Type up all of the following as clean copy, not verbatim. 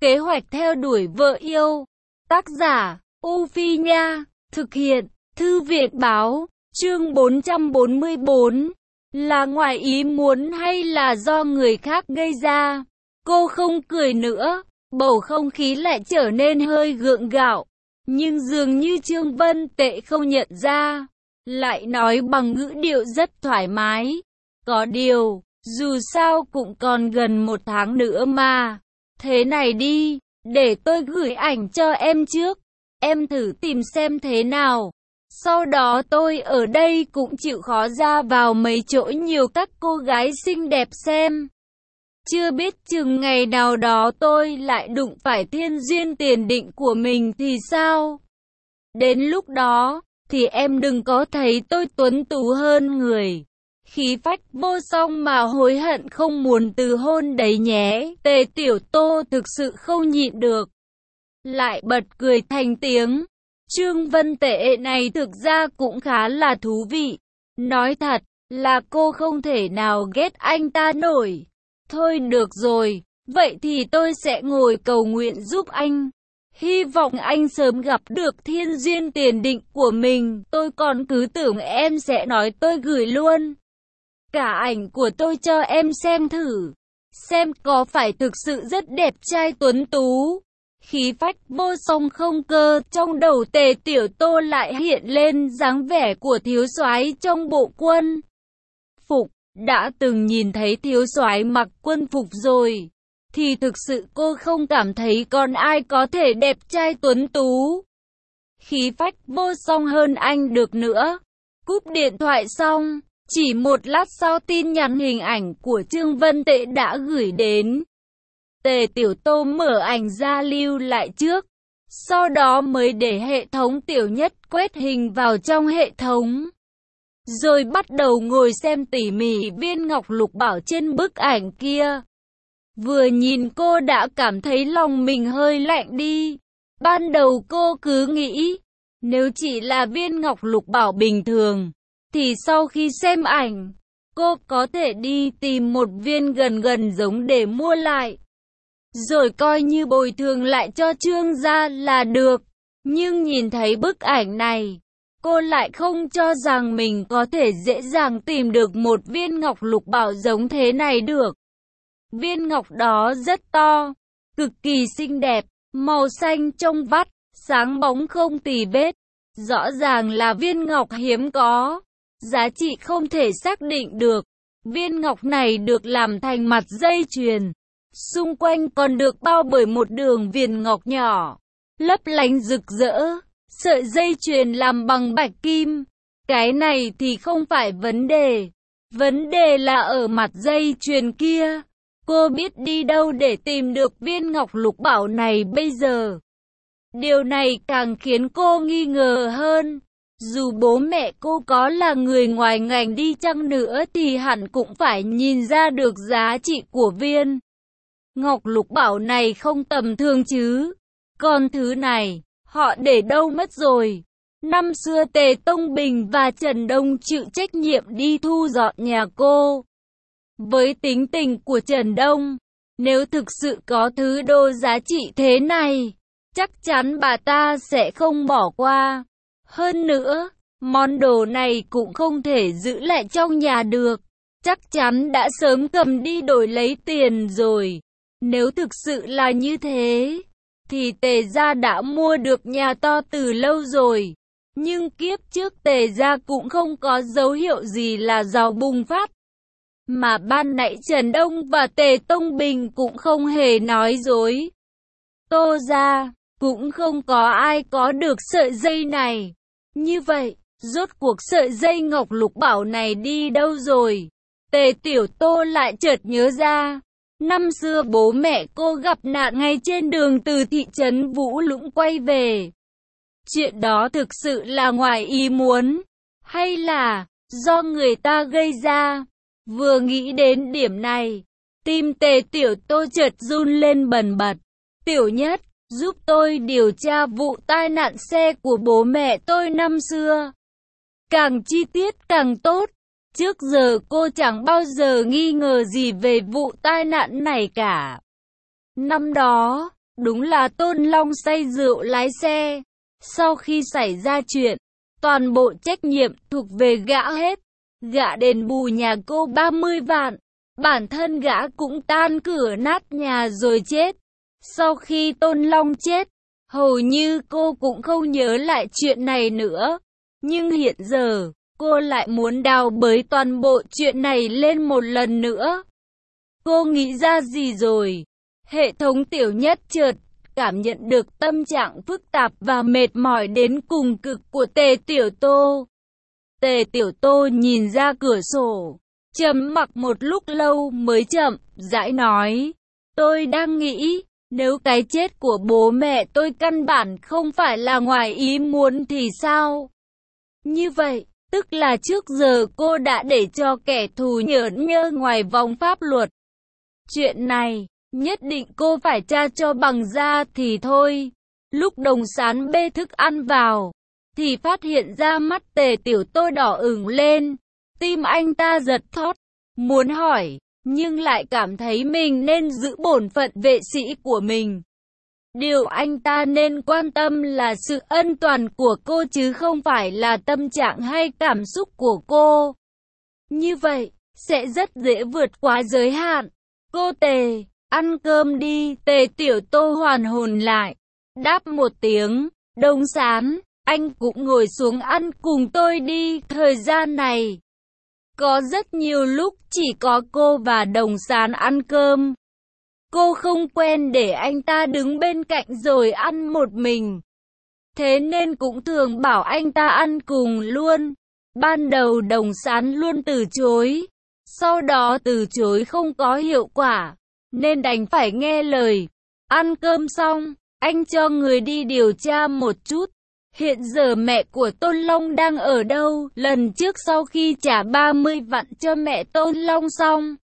Kế hoạch theo đuổi vợ yêu. Tác giả, U Phi Nha. Thực hiện, Thư viện Báo. Chương 444. Là ngoài ý muốn hay là do người khác gây ra? Cô không cười nữa. Bầu không khí lại trở nên hơi gượng gạo. Nhưng dường như Trương Vân Tệ không nhận ra. Lại nói bằng ngữ điệu rất thoải mái. Có điều, dù sao cũng còn gần 1 tháng nữa mà. Thế này đi, để tôi gửi ảnh cho em trước. Em thử tìm xem thế nào. Sau đó tôi ở đây cũng chịu khó ra vào mấy chỗ nhiều các cô gái xinh đẹp xem. Chưa biết chừng ngày nào đó tôi lại đụng phải thiên duyên tiền định của mình thì sao? Đến lúc đó, thì em đừng có thấy tôi tuấn tú hơn người. Khí phách vô song mà hối hận không muốn từ hôn đấy nhé. Tề Tiểu Tô thực sự không nhịn được. Lại bật cười thành tiếng. Trương Vân Tệ này thực ra cũng khá là thú vị. Nói thật là cô không thể nào ghét anh ta nổi. Thôi được rồi, vậy thì tôi sẽ ngồi cầu nguyện giúp anh. Hy vọng anh sớm gặp được thiên duyên tiền định của mình. Tôi còn cứ tưởng em sẽ nói tôi gửi luôn cả ảnh của tôi cho em xem thử. Xem có phải thực sự rất đẹp trai tuấn tú. Khí phách vô song không cơ, trong đầu Tề Tiểu Tô lại hiện lên dáng vẻ của thiếu soái trong bộ quân phục. Đã từng nhìn thấy thiếu soái mặc quân phục rồi, thì thực sự cô không cảm thấy còn ai có thể đẹp trai tuấn tú, khí phách vô song hơn anh được nữa. Cúp điện thoại xong, chỉ một lát sau tin nhắn hình ảnh của Trương Vân Tệ đã gửi đến. Tề Tiểu Tô mở ảnh ra lưu lại trước, sau đó mới để hệ thống Tiểu Nhất quét hình vào trong hệ thống. Rồi bắt đầu ngồi xem tỉ mỉ viên ngọc lục bảo trên bức ảnh kia. Vừa nhìn cô đã cảm thấy lòng mình hơi lạnh đi. Ban đầu cô cứ nghĩ, nếu chỉ là viên ngọc lục bảo bình thường, thì sau khi xem ảnh, cô có thể đi tìm một viên gần gần giống để mua lại, rồi coi như bồi thường lại cho Trương gia là được. Nhưng nhìn thấy bức ảnh này, cô lại không cho rằng mình có thể dễ dàng tìm được một viên ngọc lục bảo giống thế này được. Viên ngọc đó rất to, cực kỳ xinh đẹp, màu xanh trong vắt, sáng bóng không tì vết. Rõ ràng là viên ngọc hiếm có, giá trị không thể xác định được. Viên ngọc này được làm thành mặt dây chuyền, xung quanh còn được bao bởi một đường viền ngọc nhỏ, lấp lánh rực rỡ. Sợi dây chuyền làm bằng bạch kim. Cái này thì không phải vấn đề. Vấn đề là ở mặt dây chuyền kia. Cô biết đi đâu để tìm được viên ngọc lục bảo này bây giờ? Điều này càng khiến cô nghi ngờ hơn. Dù bố mẹ cô có là người ngoài ngành đi chăng nữa thì hẳn cũng phải nhìn ra được giá trị của viên ngọc lục bảo này không tầm thường chứ. Còn thứ này, họ để đâu mất rồi? Năm xưa Tề Tông Bình và Trần Đông chịu trách nhiệm đi thu dọn nhà cô. Với tính tình của Trần Đông, nếu thực sự có thứ đồ giá trị thế này, chắc chắn bà ta sẽ không bỏ qua. Hơn nữa, món đồ này cũng không thể giữ lại trong nhà được. Chắc chắn đã sớm cầm đi đổi lấy tiền rồi. Nếu thực sự là như thế, thì Tề gia đã mua được nhà to từ lâu rồi. Nhưng kiếp trước Tề gia cũng không có dấu hiệu gì là giàu bùng phát. Mà ban nãy Trần Đông và Tề Tông Bình cũng không hề nói dối. Tô gia cũng không có ai có được sợi dây này. Như vậy, rốt cuộc sợi dây ngọc lục bảo này đi đâu rồi? Tề Tiểu Tô lại chợt nhớ ra. Năm xưa bố mẹ cô gặp nạn ngay trên đường từ thị trấn Vũ Lũng quay về. Chuyện đó thực sự là ngoài ý muốn, hay là do người ta gây ra? Vừa nghĩ đến điểm này, tim Tề Tiểu Tô chợt run lên bần bật. Tiểu Nhất, giúp tôi điều tra vụ tai nạn xe của bố mẹ tôi năm xưa. Càng chi tiết càng tốt. Trước giờ cô chẳng bao giờ nghi ngờ gì về vụ tai nạn này cả. Năm đó, Đúng là Tôn Long say rượu lái xe. Sau khi xảy ra chuyện, toàn bộ trách nhiệm thuộc về gã hết. Gã đền bù nhà cô 30 vạn. Bản thân gã cũng tan cửa nát nhà rồi chết. Sau khi Tôn Long chết, hầu như cô cũng không nhớ lại chuyện này nữa. Nhưng hiện giờ, cô lại muốn đào bới toàn bộ chuyện này lên một lần nữa. Cô nghĩ ra gì rồi? Hệ thống Tiểu Nhất chợt cảm nhận được tâm trạng phức tạp và mệt mỏi đến cùng cực của Tề Tiểu Tô. Tề Tiểu Tô nhìn ra cửa sổ, trầm mặc một lúc lâu mới chậm rãi nói, tôi đang nghĩ, nếu cái chết của bố mẹ tôi căn bản không phải là ngoài ý muốn thì sao? Như vậy, tức là trước giờ cô đã để cho kẻ thù nhởn nhơ ngoài vòng pháp luật. Chuyện này, nhất định cô phải tra cho bằng ra thì thôi. Lúc Đồng Sán bê thức ăn vào, thì phát hiện ra mắt Tề Tiểu Tô đỏ ửng lên. Tim anh ta giật thót, muốn hỏi, nhưng lại cảm thấy mình nên giữ bổn phận vệ sĩ của mình. Điều anh ta nên quan tâm là sự an toàn của cô chứ không phải là tâm trạng hay cảm xúc của cô. Như vậy, sẽ rất dễ vượt quá giới hạn. Cô Tề, ăn cơm đi. Tề Tiểu Tô hoàn hồn lại, đáp một tiếng. Đồng Sán, anh cũng ngồi xuống ăn cùng tôi đi. Thời gian này, có rất nhiều lúc chỉ có cô và Đồng Sán ăn cơm. Cô không quen để anh ta đứng bên cạnh rồi ăn một mình. Thế nên cũng thường bảo anh ta ăn cùng luôn. Ban đầu Đồng Sán luôn từ chối. Sau đó từ chối không có hiệu quả, nên đành phải nghe lời. Ăn cơm xong, anh cho người đi điều tra một chút. Hiện giờ mẹ của Tôn Long đang ở đâu? Lần trước sau khi trả 30 vạn cho mẹ Tôn Long xong,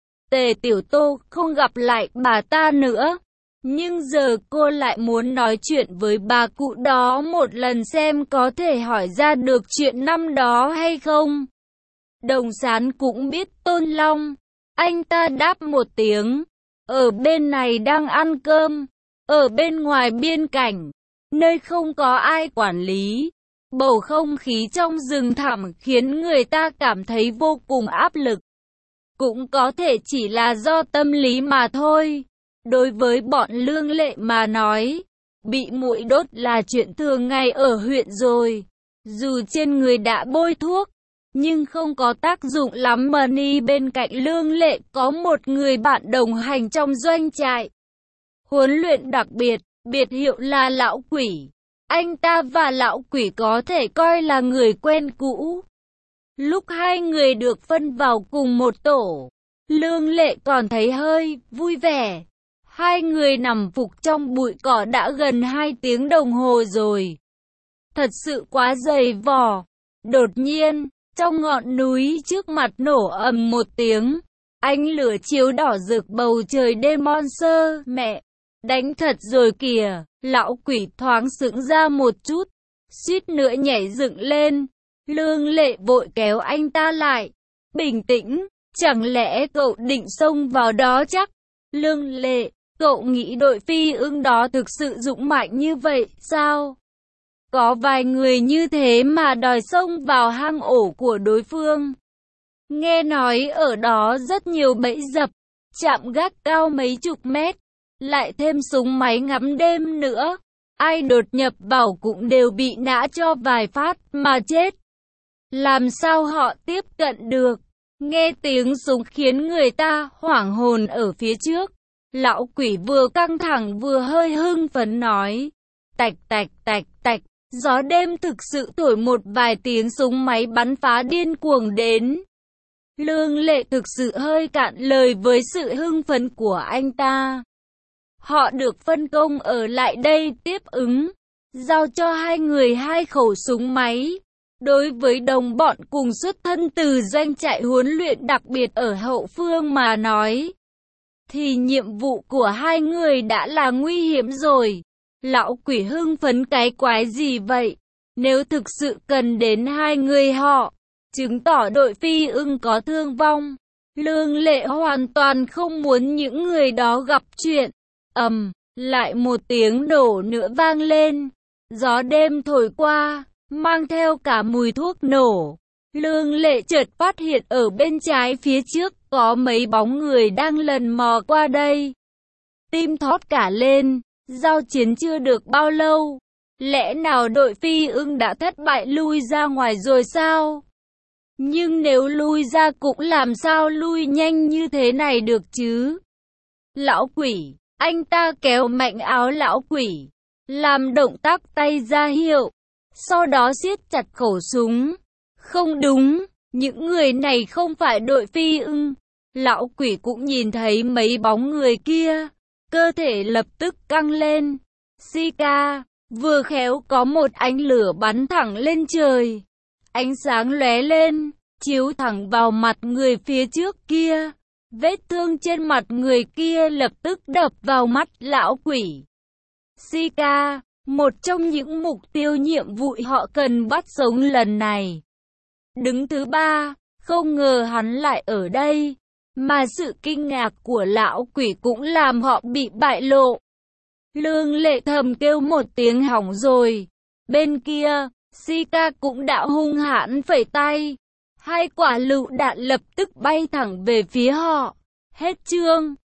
Tề Tiểu Tô không gặp lại bà ta nữa. Nhưng giờ cô lại muốn nói chuyện với bà cụ đó một lần xem có thể hỏi ra được chuyện năm đó hay không. Đồng Sán cũng biết Tôn Long. Anh ta đáp một tiếng. Ở bên này đang ăn cơm. Ở bên ngoài biên cảnh, nơi không có ai quản lý, bầu không khí trong rừng thẳm khiến người ta cảm thấy vô cùng áp lực. Cũng có thể chỉ là do tâm lý mà thôi. Đối với bọn Lương Lệ mà nói, bị muỗi đốt là chuyện thường ngày ở huyện rồi. Dù trên người đã bôi thuốc, nhưng không có tác dụng lắm. Mani bên cạnh Lương Lệ có một người bạn đồng hành trong doanh trại huấn luyện đặc biệt, biệt hiệu là Lão Quỷ. Anh ta và Lão Quỷ có thể coi là người quen cũ. Lúc hai người được phân vào cùng một tổ, Lương Lệ còn thấy hơi vui vẻ. Hai người nằm phục trong bụi cỏ đã gần 2 tiếng đồng hồ rồi. Thật sự quá dày vò. Đột nhiên, trong ngọn núi trước mặt nổ ầm một tiếng. Ánh lửa chiếu đỏ rực bầu trời đêm. Monster, mẹ, đánh thật rồi kìa. Lão Quỷ thoáng sững ra một chút, suýt nữa nhảy dựng lên. Lương Lệ vội kéo anh ta lại. Bình tĩnh, chẳng lẽ cậu định xông vào đó chắc? Lương Lệ, cậu nghĩ đội phi ưng đó thực sự dũng mạnh như vậy sao? Có vài người như thế mà đòi xông vào hang ổ của đối phương. Nghe nói ở đó rất nhiều bẫy dập, trạm gác cao mấy chục mét, lại thêm súng máy ngắm đêm nữa. Ai đột nhập vào cũng đều bị nã cho vài phát mà chết. Làm sao họ tiếp cận được? Nghe tiếng súng khiến người ta hoảng hồn ở phía trước. Lão Quỷ vừa căng thẳng vừa hơi hưng phấn nói. Tạch tạch tạch tạch. Gió đêm thực sự thổi một vài tiếng súng máy bắn phá điên cuồng đến. Lương Lệ thực sự hơi cạn lời với sự hưng phấn của anh ta. Họ được phân công ở lại đây tiếp ứng, giao cho hai người 2 khẩu súng máy. Đối với đồng bọn cùng xuất thân từ doanh trại huấn luyện đặc biệt ở hậu phương mà nói, thì nhiệm vụ của hai người đã là nguy hiểm rồi. Lão Quỷ hưng phấn cái quái gì vậy? Nếu thực sự cần đến hai người họ, chứng tỏ đội phi ưng có thương vong. Lương Lệ hoàn toàn không muốn những người đó gặp chuyện. Lại một tiếng nổ nữa vang lên. Gió đêm thổi qua, mang theo cả mùi thuốc nổ. Lương Lệ chợt phát hiện ở bên trái phía trước có mấy bóng người đang lần mò qua đây. Tim thót cả lên, giao chiến chưa được bao lâu. Lẽ nào đội Phi Ưng đã thất bại lui ra ngoài rồi sao? Nhưng nếu lui ra cũng làm sao lui nhanh như thế này được chứ? Lão quỷ, anh ta kéo mạnh áo lão quỷ, làm động tác tay ra hiệu, sau đó siết chặt khẩu súng. Không đúng, những người này không phải đội Phi Ưng. Lão quỷ cũng nhìn thấy mấy bóng người kia, cơ thể lập tức căng lên. Sika, vừa khéo có một ánh lửa bắn thẳng lên trời. Ánh sáng lóe lên, chiếu thẳng vào mặt người phía trước kia. Vết thương trên mặt người kia lập tức đập vào mắt lão quỷ. Sika, một trong những mục tiêu nhiệm vụ họ cần bắt sống lần này. Đứng thứ ba, không ngờ hắn lại ở đây. Mà sự kinh ngạc của lão quỷ cũng làm họ bị bại lộ. Lương Lệ thầm kêu một tiếng hỏng rồi. Bên kia, Sika cũng đã hung hãn phẩy tay. 2 quả lựu đạn lập tức bay thẳng về phía họ. Hết chương.